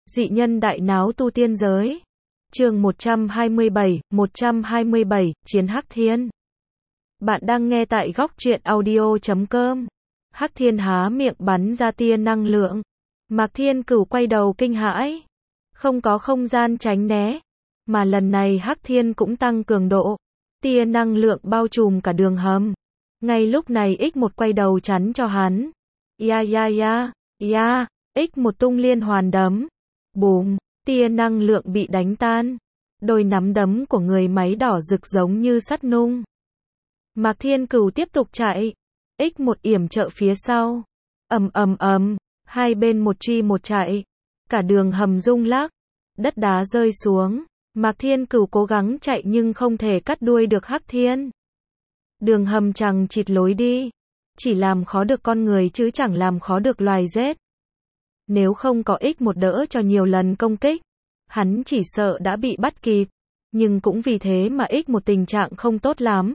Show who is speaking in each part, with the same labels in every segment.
Speaker 1: Dị nhân đại náo tu tiên giới. Chương 127, Chiến Hắc Thiên. Bạn đang nghe tại góc truyện audio.com. Hắc Thiên há miệng bắn ra tia năng lượng. Mạc Thiên Cửu quay đầu kinh hãi. Không có không gian tránh né, mà lần này Hắc Thiên cũng tăng cường độ. Tia năng lượng bao trùm cả đường hầm. Ngay lúc này X1 quay đầu chắn cho hắn. X1 tung liên hoàn đấm. Bùm, tia năng lượng bị đánh tan. Đôi nắm đấm của người máy đỏ rực giống như sắt nung. Mạc Thiên Cửu tiếp tục chạy. X1 yểm trợ phía sau. Hai bên một truy một chạy. Cả đường hầm rung lắc. Đất đá rơi xuống. Mạc Thiên Cửu cố gắng chạy nhưng không thể cắt đuôi được Hắc Thiên. Đường hầm chằng chịt lối đi. Chỉ làm khó được con người chứ chẳng làm khó được loài rết. Nếu không có X1 đỡ cho nhiều lần công kích, hắn chỉ sợ đã bị bắt kịp. Nhưng cũng vì thế mà X1 tình trạng không tốt lắm.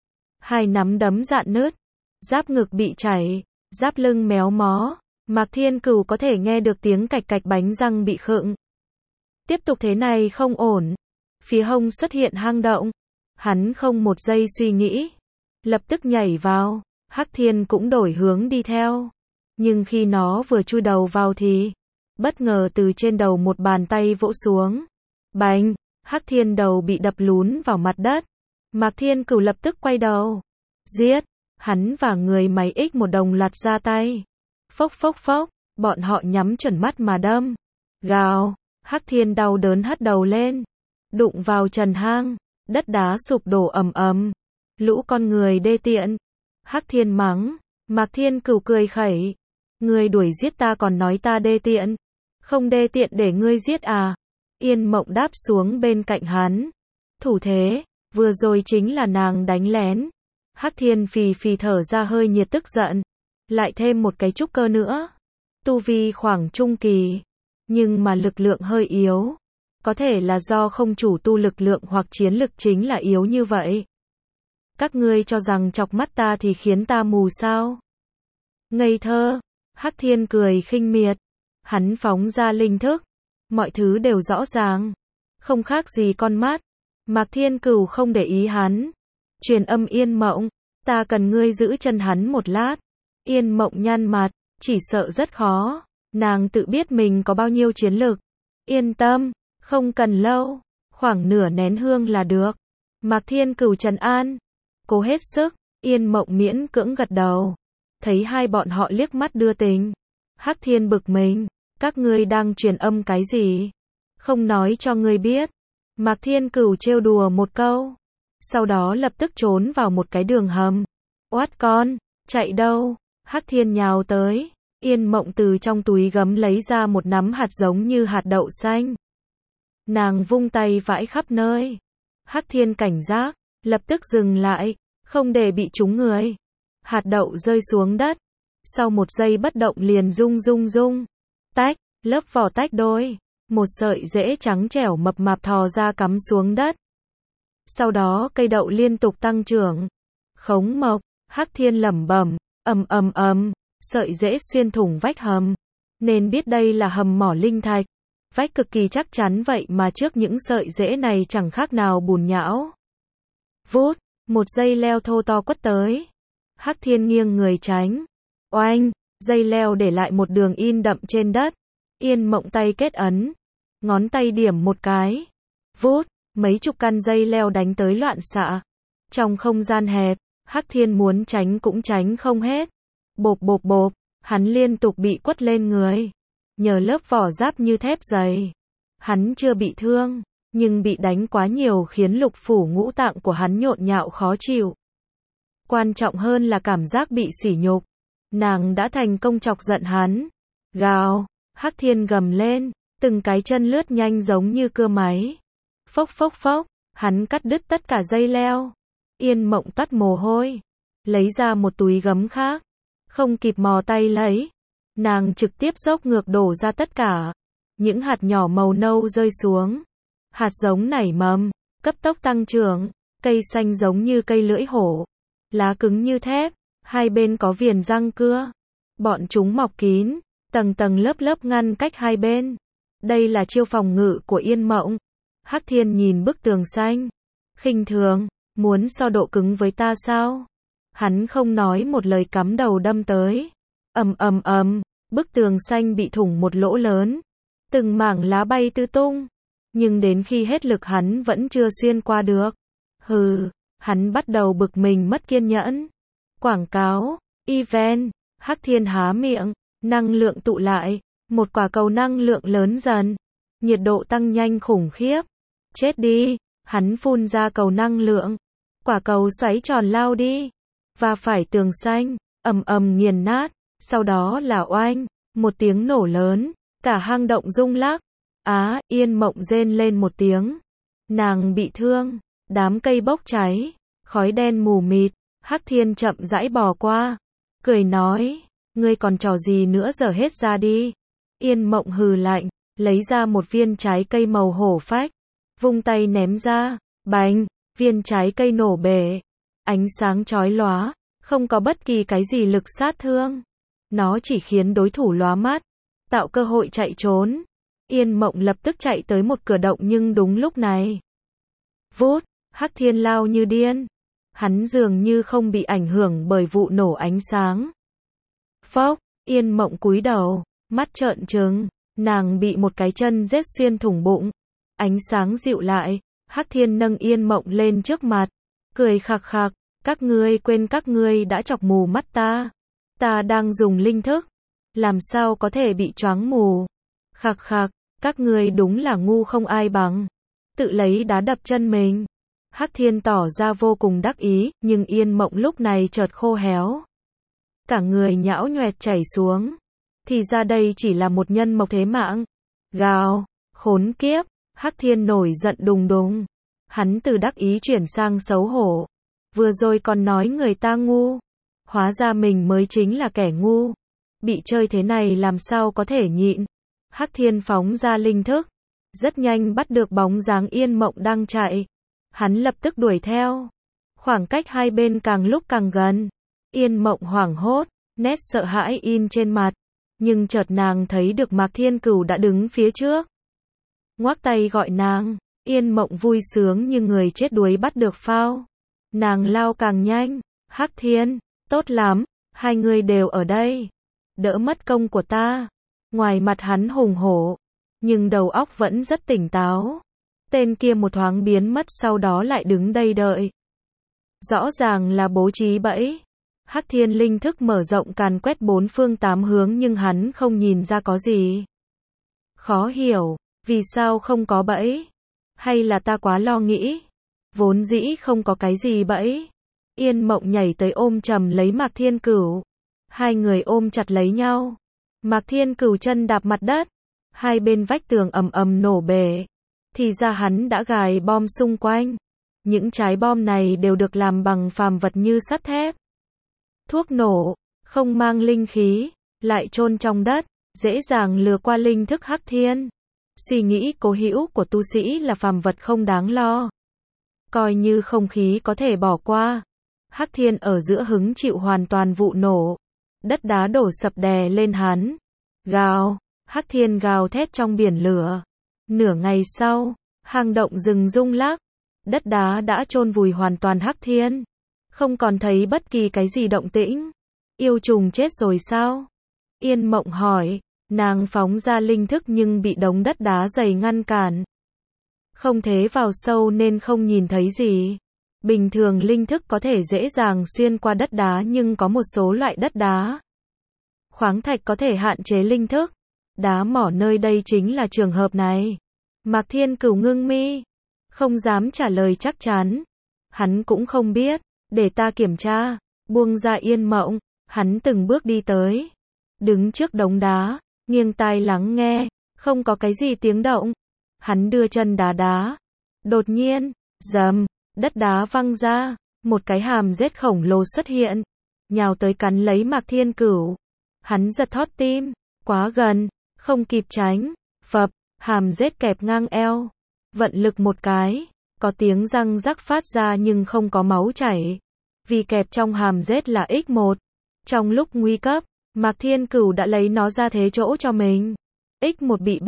Speaker 1: Hai nắm đấm rạn nứt, giáp ngực bị chảy, giáp lưng méo mó. Mạc Thiên Cửu có thể nghe được tiếng cạch cạch bánh răng bị khựng. Tiếp tục thế này không ổn. Phía hông xuất hiện hang động. Hắn không một giây suy nghĩ, lập tức nhảy vào. Hắc Thiên cũng đổi hướng đi theo. Nhưng khi nó vừa chui đầu vào thì bất ngờ từ trên đầu một bàn tay vỗ xuống. Bành, Hắc Thiên đầu bị đập lún vào mặt đất. Mạc Thiên Cửu lập tức quay đầu. Giết! Hắn và người máy X1 đồng loạt ra tay. Phốc phốc phốc, bọn họ nhắm chuẩn mắt mà đâm. Gào, Hắc Thiên đau đớn hất đầu lên. Đụng vào trần hang, đất đá sụp đổ ầm ầm. Lũ con người đê tiện. Hắc Thiên mắng. Mạc Thiên Cửu cười khẩy. Ngươi đuổi giết ta còn nói ta đê tiện. Không đê tiện để ngươi giết à? Yên Mộng đáp xuống bên cạnh hắn. Thủ thế, vừa rồi chính là nàng đánh lén. Hắc Thiên phì phì thở ra hơi nhiệt tức giận. Lại thêm một cái trúc cơ nữa. Tu vi khoảng trung kỳ. Nhưng mà lực lượng hơi yếu. Có thể là do không chủ tu lực lượng hoặc chiến lực chính là yếu như vậy. Các ngươi cho rằng chọc mắt ta thì khiến ta mù sao? Ngây thơ. Hắc Thiên cười khinh miệt. Hắn phóng ra linh thức. Mọi thứ đều rõ ràng. Không khác gì con mắt. Mạc Thiên Cửu không để ý hắn. Truyền âm Yên Mộng. Ta cần ngươi giữ chân hắn một lát. Yên Mộng nhăn mặt. Chỉ sợ rất khó. Nàng tự biết mình có bao nhiêu chiến lực. Yên tâm. Không cần lâu. Khoảng nửa nén hương là được. Mạc Thiên Cửu trấn an. Cố hết sức. Yên Mộng miễn cưỡng gật đầu. Thấy hai bọn họ liếc mắt đưa tình. Hắc Thiên bực mình. Các ngươi đang truyền âm cái gì? Không nói cho ngươi biết. Mạc Thiên Cửu trêu đùa một câu. Sau đó lập tức trốn vào một cái đường hầm. Oát con, chạy đâu? Hắc Thiên nhào tới. Yên Mộng từ trong túi gấm lấy ra một nắm hạt giống như hạt đậu xanh. Nàng vung tay vãi khắp nơi. Hắc Thiên cảnh giác, lập tức dừng lại, không để bị trúng người. Hạt đậu rơi xuống đất. Sau một giây bất động liền rung. Tách, lớp vỏ tách đôi. Một sợi rễ trắng trẻo mập mạp thò ra cắm xuống đất. Sau đó cây đậu liên tục tăng trưởng. Khống mộc, Hắc Thiên lẩm bẩm, sợi rễ xuyên thủng vách hầm. Nên biết đây là hầm mỏ linh thạch. Vách cực kỳ chắc chắn vậy mà trước những sợi rễ này chẳng khác nào bùn nhão. Vút, một dây leo thô to quất tới. Hắc Thiên nghiêng người tránh. Oanh, dây leo để lại một đường in đậm trên đất. Yên Mộng tay kết ấn. Ngón tay điểm một cái. Vút, mấy chục căn dây leo đánh tới loạn xạ. Trong không gian hẹp, Hắc Thiên muốn tránh cũng tránh không hết. Bộp, hắn liên tục bị quất lên người. Nhờ lớp vỏ giáp như thép dày. Hắn chưa bị thương, nhưng bị đánh quá nhiều khiến lục phủ ngũ tạng của hắn nhộn nhạo khó chịu. Quan trọng hơn là cảm giác bị sỉ nhục. Nàng đã thành công chọc giận hắn. Gào, Hắc Thiên gầm lên, từng cái chân lướt nhanh giống như cưa máy. Phốc, hắn cắt đứt tất cả dây leo. Yên Mộng toát mồ hôi, lấy ra một túi gấm khác, không kịp mò tay lấy. Nàng trực tiếp dốc ngược đổ ra tất cả. Những hạt nhỏ màu nâu rơi xuống. Hạt giống nảy mầm, cấp tốc tăng trưởng, cây xanh giống như cây lưỡi hổ. Lá cứng như thép, hai bên có viền răng cưa. Bọn chúng mọc kín, tầng tầng lớp lớp ngăn cách hai bên. Đây là chiêu phòng ngự của Yên Mộng. Hắc Thiên nhìn bức tường xanh, khinh thường, muốn so độ cứng với ta sao? Hắn không nói một lời cắm đầu đâm tới. Ầm ầm ầm, bức tường xanh bị thủng một lỗ lớn, từng mảng lá bay tứ tung, nhưng đến khi hết lực hắn vẫn chưa xuyên qua được. Hừ, hắn bắt đầu bực mình mất kiên nhẫn. Quảng cáo, event, Hắc Thiên há miệng, năng lượng tụ lại, một quả cầu năng lượng lớn dần, nhiệt độ tăng nhanh khủng khiếp. Chết đi, hắn phun ra cầu năng lượng, quả cầu xoáy tròn lao đi, và phải tường xanh, ầm ầm nghiền nát, sau đó là oanh, một tiếng nổ lớn, cả hang động rung lắc. Yên Mộng rên lên một tiếng. Nàng bị thương, đám cây bốc cháy, khói đen mù mịt, Hắc Thiên chậm rãi bò qua, cười nói, ngươi còn trò gì nữa dở hết ra đi. Yên Mộng hừ lạnh, lấy ra một viên trái cây màu hổ phách, vung tay ném ra, bành, viên trái cây nổ bể, ánh sáng chói lóa, không có bất kỳ cái gì lực sát thương. Nó chỉ khiến đối thủ lóa mắt, tạo cơ hội chạy trốn. Yên Mộng lập tức chạy tới một cửa động nhưng đúng lúc này. Vút, Hắc Thiên lao như điên. Hắn dường như không bị ảnh hưởng bởi vụ nổ ánh sáng. Phốc, Yên Mộng cúi đầu, mắt trợn trừng, nàng bị một cái chân rết xuyên thủng bụng. Ánh sáng dịu lại, Hắc Thiên nâng Yên Mộng lên trước mặt, cười khạc khạc, các ngươi quên các ngươi đã chọc mù mắt ta. Ta đang dùng linh thức, làm sao có thể bị choáng mù. Khạc khạc, các ngươi đúng là ngu không ai bằng. Tự lấy đá đập chân mình. Hắc Thiên tỏ ra vô cùng đắc ý, nhưng Yên Mộng lúc này chợt khô héo. Cả người nhão nhoẹt chảy xuống. Thì ra đây chỉ là một nhân mộc thế mạng. Gào, khốn kiếp, Hắc Thiên nổi giận đùng đùng. Hắn từ đắc ý chuyển sang xấu hổ. Vừa rồi còn nói người ta ngu. Hóa ra mình mới chính là kẻ ngu. Bị chơi thế này làm sao có thể nhịn. Hắc Thiên phóng ra linh thức. Rất nhanh bắt được bóng dáng Yên Mộng đang chạy. Hắn lập tức đuổi theo. Khoảng cách hai bên càng lúc càng gần. Yên Mộng hoảng hốt, nét sợ hãi in trên mặt. Nhưng chợt nàng thấy được Mạc Thiên Cửu đã đứng phía trước. Ngoác tay gọi nàng. Yên Mộng vui sướng như người chết đuối bắt được phao. Nàng lao càng nhanh. Hắc Thiên, tốt lắm, hai người đều ở đây. Đỡ mất công của ta. Ngoài mặt hắn hùng hổ, nhưng đầu óc vẫn rất tỉnh táo. Tên kia một thoáng biến mất sau đó lại đứng đây đợi. Rõ ràng là bố trí bẫy. Hắc Thiên linh thức mở rộng càn quét bốn phương tám hướng nhưng hắn không nhìn ra có gì. Khó hiểu, vì sao không có bẫy? Hay là ta quá lo nghĩ? Vốn dĩ không có cái gì bẫy. Yên Mộng nhảy tới ôm chầm lấy Mạc Thiên Cửu. Hai người ôm chặt lấy nhau. Mạc Thiên Cửu chân đạp mặt đất. Hai bên vách tường ầm ầm nổ bể. Thì ra hắn đã gài bom xung quanh. Những trái bom này đều được làm bằng phàm vật như sắt thép. Thuốc nổ, không mang linh khí, lại chôn trong đất, dễ dàng lừa qua linh thức Hắc Thiên. Suy nghĩ cố hữu của tu sĩ là phàm vật không đáng lo. Coi như không khí có thể bỏ qua. Hắc Thiên ở giữa hứng chịu hoàn toàn vụ nổ. Đất đá đổ sập đè lên hắn. Gào, Hắc Thiên gào thét trong biển lửa. Nửa ngày sau, hang động rừng rung lắc. Đất đá đã chôn vùi hoàn toàn Hắc Thiên. Không còn thấy bất kỳ cái gì động tĩnh. Yêu trùng chết rồi sao? Yên Mộng hỏi. Nàng phóng ra linh thức nhưng bị đống đất đá dày ngăn cản. Không thể vào sâu nên không nhìn thấy gì. Bình thường linh thức có thể dễ dàng xuyên qua đất đá nhưng có một số loại đất đá. Khoáng thạch có thể hạn chế linh thức. Đá mỏ nơi đây chính là trường hợp này. Mạc Thiên Cửu ngưng mi. Không dám trả lời chắc chắn. Hắn cũng không biết. Để ta kiểm tra. Buông ra Yên Mộng. Hắn từng bước đi tới. Đứng trước đống đá. Nghiêng tai lắng nghe. Không có cái gì tiếng động. Hắn đưa chân đá đá. Đột nhiên. Rầm. Đất đá văng ra. Một cái hàm rết khổng lồ xuất hiện. Nhào tới cắn lấy Mạc Thiên Cửu. Hắn giật thót tim. Quá gần. Không kịp tránh. Phập. Hàm rết kẹp ngang eo. Vận lực một cái. Có tiếng răng rắc phát ra nhưng không có máu chảy. Vì kẹp trong hàm rết là X1. Trong lúc nguy cấp, Mạc Thiên Cửu đã lấy nó ra thế chỗ cho mình. X1 bị bắt.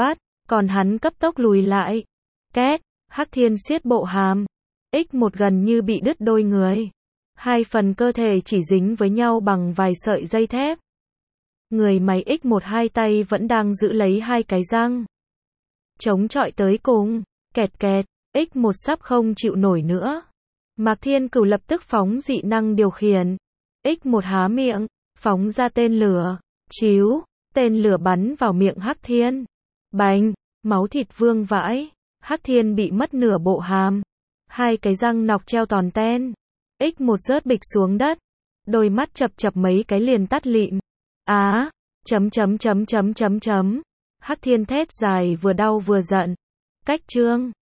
Speaker 1: Còn hắn cấp tốc lùi lại. Két, Hắc Thiên siết bộ hàm. X1 gần như bị đứt đôi người. Hai phần cơ thể chỉ dính với nhau bằng vài sợi dây thép. Người máy X1 hai tay vẫn đang giữ lấy hai cái răng. Chống chọi tới cùng. Kẹt kẹt, X1 sắp không chịu nổi nữa. Mạc Thiên Cửu lập tức phóng dị năng điều khiển. X1 há miệng, phóng ra tên lửa. Chíu, tên lửa bắn vào miệng Hắc Thiên. Bành, máu thịt vương vãi. Hắc Thiên bị mất nửa bộ hàm. Hai cái răng nọc treo tòn ten. X1 rớt bịch xuống đất. Đôi mắt chập chập mấy cái liền tắt lịm. Á, chấm. Hắc Thiên thét dài vừa đau vừa giận. Cách chương